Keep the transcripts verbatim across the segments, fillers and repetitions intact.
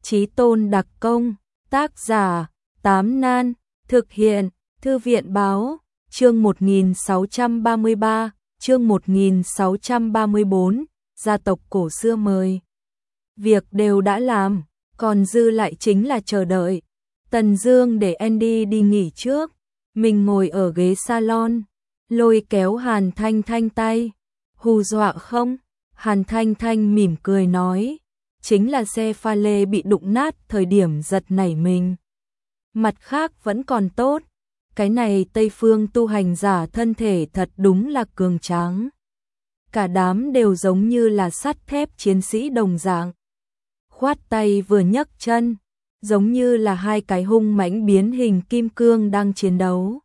Chí Tôn đặc công, tác giả, Tám Nan, thực hiện, Thư viện báo, chương một nghìn sáu trăm ba mươi ba, chương một nghìn sáu trăm ba mươi bốn, gia tộc cổ xưa mời. Việc đều đã làm, còn dư lại chính là chờ đợi. Tần Dương để Andy đi nghỉ trước, mình ngồi ở ghế salon, lôi kéo Hàn Thanh Thanh tay. Hù dọa không? Hàn Thanh Thanh mỉm cười nói, chính là xe pha lê bị đụng nát thời điểm giật nảy mình. Mặt khác vẫn còn tốt, cái này Tây Phương tu hành giả thân thể thật đúng là cường tráng. Cả đám đều giống như là sắt thép chiến sĩ đồng dạng. Khoát tay vừa nhấc chân, giống như là hai cái hung mãnh biến hình kim cương đang chiến đấu.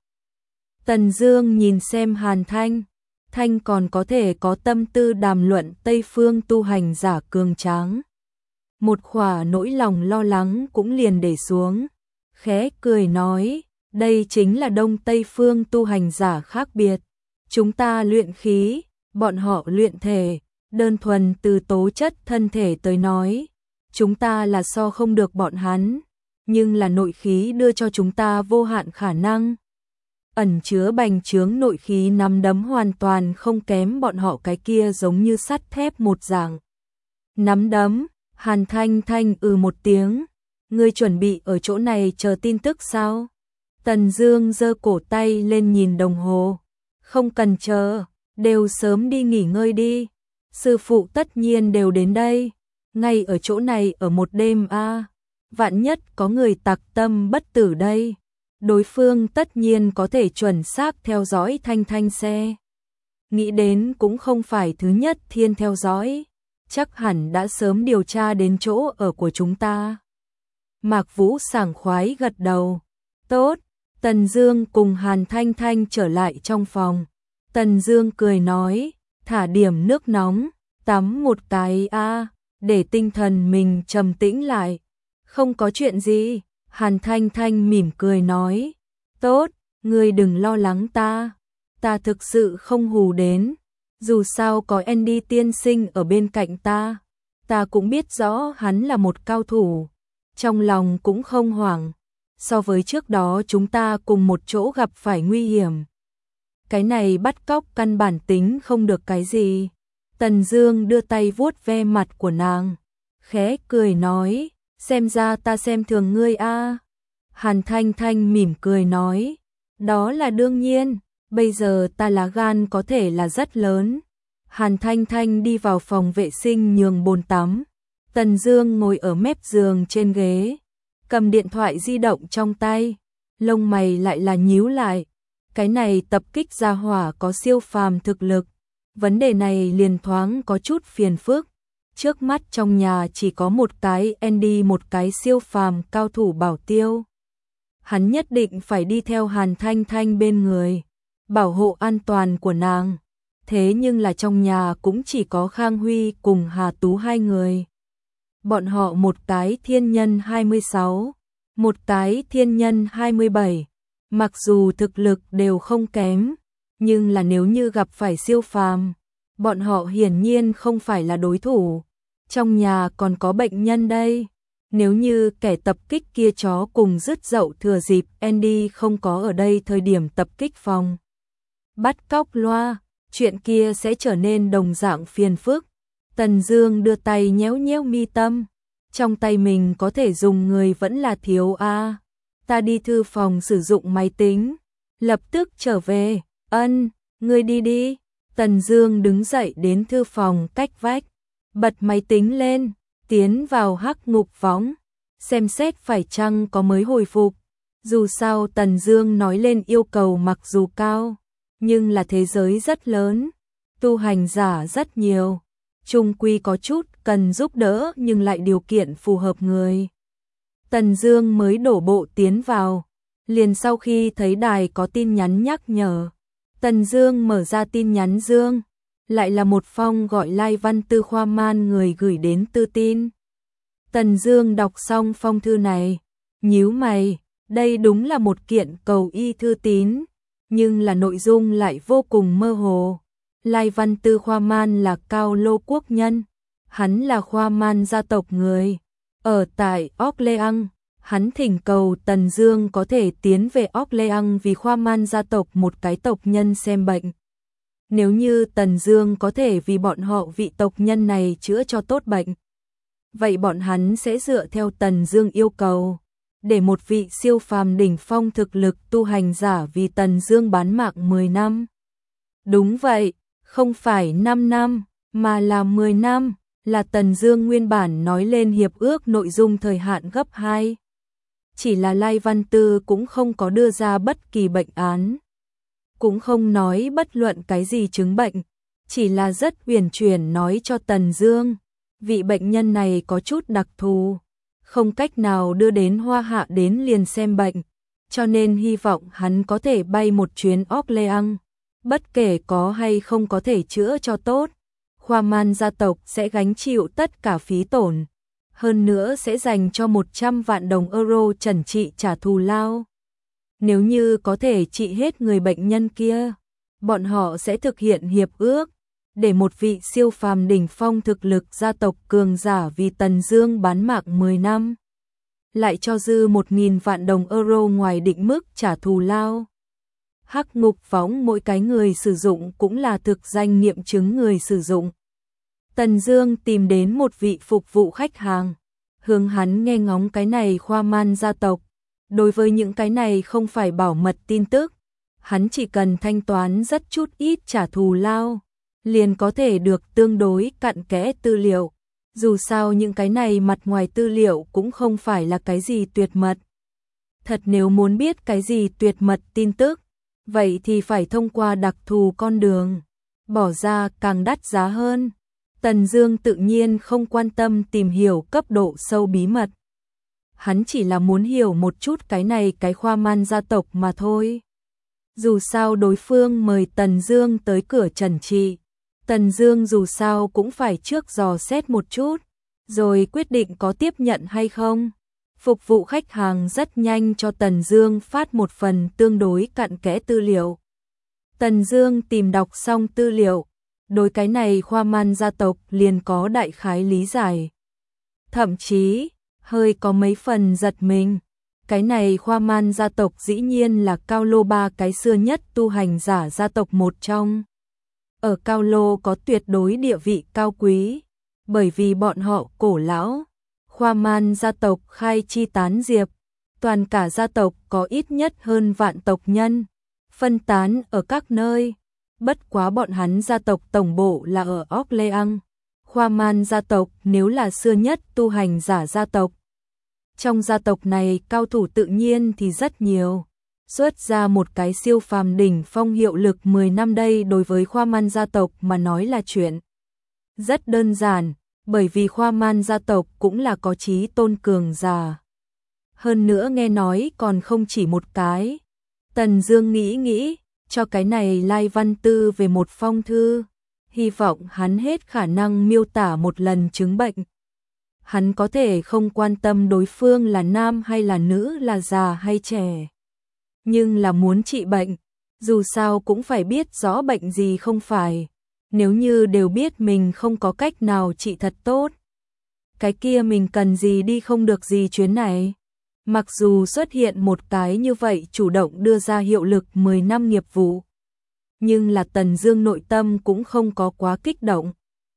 Tần Dương nhìn xem Hàn Thanh, Thanh còn có thể có tâm tư đàm luận Tây Phương tu hành giả cường tráng. Một khỏa nỗi lòng lo lắng cũng liền để xuống, khẽ cười nói, đây chính là Đông Tây Phương tu hành giả khác biệt. Chúng ta luyện khí, bọn họ luyện thể, đơn thuần từ tố chất thân thể tới nói, chúng ta là so không được bọn hắn, nhưng là nội khí đưa cho chúng ta vô hạn khả năng. Ẩn chứa bành trướng nội khí nắm đấm hoàn toàn không kém bọn họ cái kia giống như sắt thép một dạng. Nắm đấm, Hàn Thanh Thanh ừ một tiếng, ngươi chuẩn bị ở chỗ này chờ tin tức sao? Tần Dương giơ cổ tay lên nhìn đồng hồ, không cần chờ, đều sớm đi nghỉ ngơi đi. Sư phụ tất nhiên đều đến đây, ngay ở chỗ này ở một đêm a, à. Vạn nhất có người tặc tâm bất tử đây, đối phương tất nhiên có thể chuẩn xác theo dõi Thanh Thanh xe. Nghĩ đến cũng không phải thứ nhất thiên theo dõi, chắc hẳn đã sớm điều tra đến chỗ ở của chúng ta. Mạc Vũ sảng khoái gật đầu. Tốt, Tần Dương cùng Hàn Thanh Thanh trở lại trong phòng. Tần Dương cười nói, thả điểm nước nóng, tắm một cái a, để tinh thần mình trầm tĩnh lại. Không có chuyện gì, Hàn Thanh Thanh mỉm cười nói, tốt, ngươi đừng lo lắng ta, ta thực sự không hù đến, dù sao có Andy tiên sinh ở bên cạnh ta, ta cũng biết rõ hắn là một cao thủ, trong lòng cũng không hoảng, so với trước đó chúng ta cùng một chỗ gặp phải nguy hiểm. Cái này bắt cóc căn bản tính không được cái gì. Tần Dương đưa tay vuốt ve mặt của nàng, khẽ cười nói, xem ra ta xem thường ngươi a. Hàn Thanh Thanh mỉm cười nói, đó là đương nhiên, bây giờ ta lá gan có thể là rất lớn. Hàn Thanh Thanh đi vào phòng vệ sinh nhường bồn tắm. Tần Dương ngồi ở mép giường trên ghế, cầm điện thoại di động trong tay, lông mày lại là nhíu lại. Cái này tập kích gia hỏa có siêu phàm thực lực, vấn đề này liền thoáng có chút phiền phức. Trước mắt trong nhà chỉ có một cái Andy, một cái siêu phàm cao thủ bảo tiêu. Hắn nhất định phải đi theo Hàn Thanh Thanh bên người, bảo hộ an toàn của nàng. Thế nhưng là trong nhà cũng chỉ có Khang Huy cùng Hà Tú hai người. Bọn họ một cái thiên nhân hai mươi sáu, một cái thiên nhân hai mươi bảy. Mặc dù thực lực đều không kém, nhưng là nếu như gặp phải siêu phàm, bọn họ hiển nhiên không phải là đối thủ. Trong nhà còn có bệnh nhân đây, nếu như kẻ tập kích kia chó cùng dứt dậu thừa dịp Andy không có ở đây thời điểm tập kích phòng bắt cóc loa, chuyện kia sẽ trở nên đồng dạng phiền phức. Tần Dương đưa tay nhéo nhéo mi tâm, trong tay mình có thể dùng người vẫn là thiếu a. À. Ta đi thư phòng sử dụng máy tính, lập tức trở về. Ân, ngươi đi đi. Tần Dương đứng dậy đến thư phòng cách vách, bật máy tính lên, tiến vào hắc ngục võng, xem xét phải chăng có mới hồi phục. Dù sao Tần Dương nói lên yêu cầu mặc dù cao, nhưng là thế giới rất lớn, tu hành giả rất nhiều, chung quy có chút cần giúp đỡ nhưng lại điều kiện phù hợp người. Tần Dương mới đổ bộ tiến vào, liền sau khi thấy đài có tin nhắn nhắc nhở, Tần Dương mở ra tin nhắn dương, lại là một phong gọi Lai Văn Tư Khoa Man người gửi đến Tư tin. Tần Dương đọc xong phong thư này, nhíu mày, đây đúng là một kiện cầu y thư tín, nhưng là nội dung lại vô cùng mơ hồ. Lai Văn Tư Khoa Man là Cao Lô quốc nhân, hắn là Khoa Man gia tộc người, Ở tại Orléans, hắn thỉnh cầu Tần Dương có thể tiến về Orléans vì Khoa Man gia tộc một cái tộc nhân xem bệnh. Nếu như Tần Dương có thể vì bọn họ vị tộc nhân này chữa cho tốt bệnh, vậy bọn hắn sẽ dựa theo Tần Dương yêu cầu, để một vị siêu phàm đỉnh phong thực lực tu hành giả vì Tần Dương bán mạng mười năm. Đúng vậy, không phải năm năm, mà là mười năm, là Tần Dương nguyên bản nói lên hiệp ước nội dung thời hạn gấp hai. Chỉ là Lai Văn Tư cũng không có đưa ra bất kỳ bệnh án, cũng không nói bất luận cái gì chứng bệnh, chỉ là rất uyển chuyển nói cho Tần Dương, vị bệnh nhân này có chút đặc thù, không cách nào đưa đến Hoa Hạ đến liền xem bệnh, cho nên hy vọng hắn có thể bay một chuyến Orléans, bất kể có hay không có thể chữa cho tốt, Khoa Man gia tộc sẽ gánh chịu tất cả phí tổn, hơn nữa sẽ dành cho một trăm vạn đồng euro trần trị trả thù lao. Nếu như có thể trị hết người bệnh nhân kia, bọn họ sẽ thực hiện hiệp ước, để một vị siêu phàm đỉnh phong thực lực gia tộc cường giả vì Tần Dương bán mạng mười năm, lại cho dư một nghìn vạn đồng euro ngoài định mức trả thù lao. Hắc ngục võng mỗi cái người sử dụng cũng là thực danh nghiệm chứng người sử dụng. Tần Dương tìm đến một vị phục vụ khách hàng, hướng hắn nghe ngóng cái này Khoa Man gia tộc. Đối với những cái này không phải bảo mật tin tức, hắn chỉ cần thanh toán rất chút ít trả thù lao, liền có thể được tương đối cặn kẽ tư liệu. Dù sao những cái này mặt ngoài tư liệu cũng không phải là cái gì tuyệt mật. Thật nếu muốn biết cái gì tuyệt mật tin tức, vậy thì phải thông qua đặc thù con đường, bỏ ra càng đắt giá hơn. Tần Dương tự nhiên không quan tâm tìm hiểu cấp độ sâu bí mật. Hắn chỉ là muốn hiểu một chút cái này cái Khoa Man gia tộc mà thôi. Dù sao đối phương mời Tần Dương tới cửa trần trị, Tần Dương dù sao cũng phải trước dò xét một chút, rồi quyết định có tiếp nhận hay không. Phục vụ khách hàng rất nhanh cho Tần Dương phát một phần tương đối cặn kẽ tư liệu. Tần Dương tìm đọc xong tư liệu, đối cái này Khoa Man gia tộc liền có đại khái lý giải. Thậm chí hơi có mấy phần giật mình. Cái này Khoa Man gia tộc dĩ nhiên là Cao Lô ba cái xưa nhất tu hành giả gia tộc một trong. Ở Cao Lô có tuyệt đối địa vị cao quý, bởi vì bọn họ cổ lão. Khoa Man gia tộc khai chi tán diệp, toàn cả gia tộc có ít nhất hơn vạn tộc nhân, phân tán ở các nơi. Bất quá bọn hắn gia tộc tổng bộ là ở Orléans. Khoa Man gia tộc nếu là xưa nhất tu hành giả gia tộc. Trong gia tộc này cao thủ tự nhiên thì rất nhiều. Xuất ra một cái siêu phàm đỉnh phong hiệu lực mười năm đây đối với Khoa Man gia tộc mà nói là chuyện rất đơn giản, bởi vì Khoa Man gia tộc cũng là có chí tôn cường giả. Hơn nữa nghe nói còn không chỉ một cái. Tần Dương nghĩ nghĩ, cho cái này Lai Văn Tư về một phong thư, hy vọng hắn hết khả năng miêu tả một lần chứng bệnh. Hắn có thể không quan tâm đối phương là nam hay là nữ, là già hay trẻ, nhưng là muốn trị bệnh, dù sao cũng phải biết rõ bệnh gì không phải. Nếu như đều biết mình không có cách nào trị thật tốt, cái kia mình cần gì đi không được gì chuyến này. Mặc dù xuất hiện một cái như vậy chủ động đưa ra hiệu lực mười năm nghiệp vụ, nhưng là Tần Dương nội tâm cũng không có quá kích động.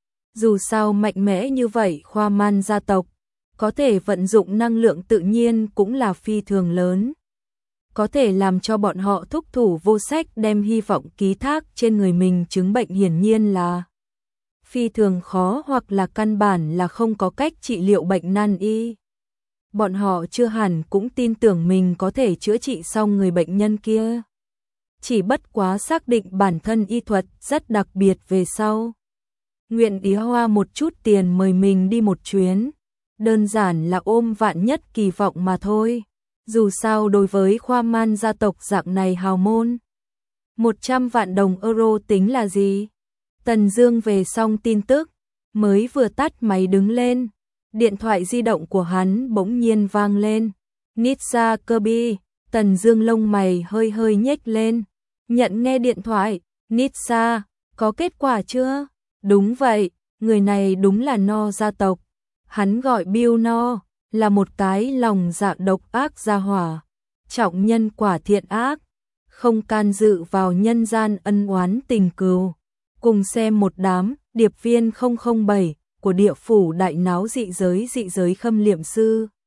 Dù sao mạnh mẽ như vậy Khoa Man gia tộc, có thể vận dụng năng lượng tự nhiên cũng là phi thường lớn. Có thể làm cho bọn họ thúc thủ vô sách đem hy vọng ký thác trên người mình chứng bệnh hiển nhiên là phi thường khó, hoặc là căn bản là không có cách trị liệu bệnh nan y. Bọn họ chưa hẳn cũng tin tưởng mình có thể chữa trị xong người bệnh nhân kia. Chỉ bất quá xác định bản thân y thuật rất đặc biệt về sau, nguyện ý hoa một chút tiền mời mình đi một chuyến, đơn giản là ôm vạn nhất kỳ vọng mà thôi. Dù sao đối với Khoa Man gia tộc dạng này hào môn, một trăm vạn đồng euro tính là gì? Tần Dương về xong tin tức, mới vừa tắt máy đứng lên, điện thoại di động của hắn bỗng nhiên vang lên. Nitsa Kirby. Tần Dương lông mày hơi hơi nhếch lên, nhận nghe điện thoại. Nitsa, có kết quả chưa? Đúng vậy, người này đúng là No gia tộc. Hắn gọi Bill No. là một cái lòng dạ độc ác gia hỏa, trọng nhân quả thiện ác, không can dự vào nhân gian ân oán tình cừu. Cùng xem một đám điệp viên không không bảy của địa phủ đại náo dị giới dị giới khâm liệm sư.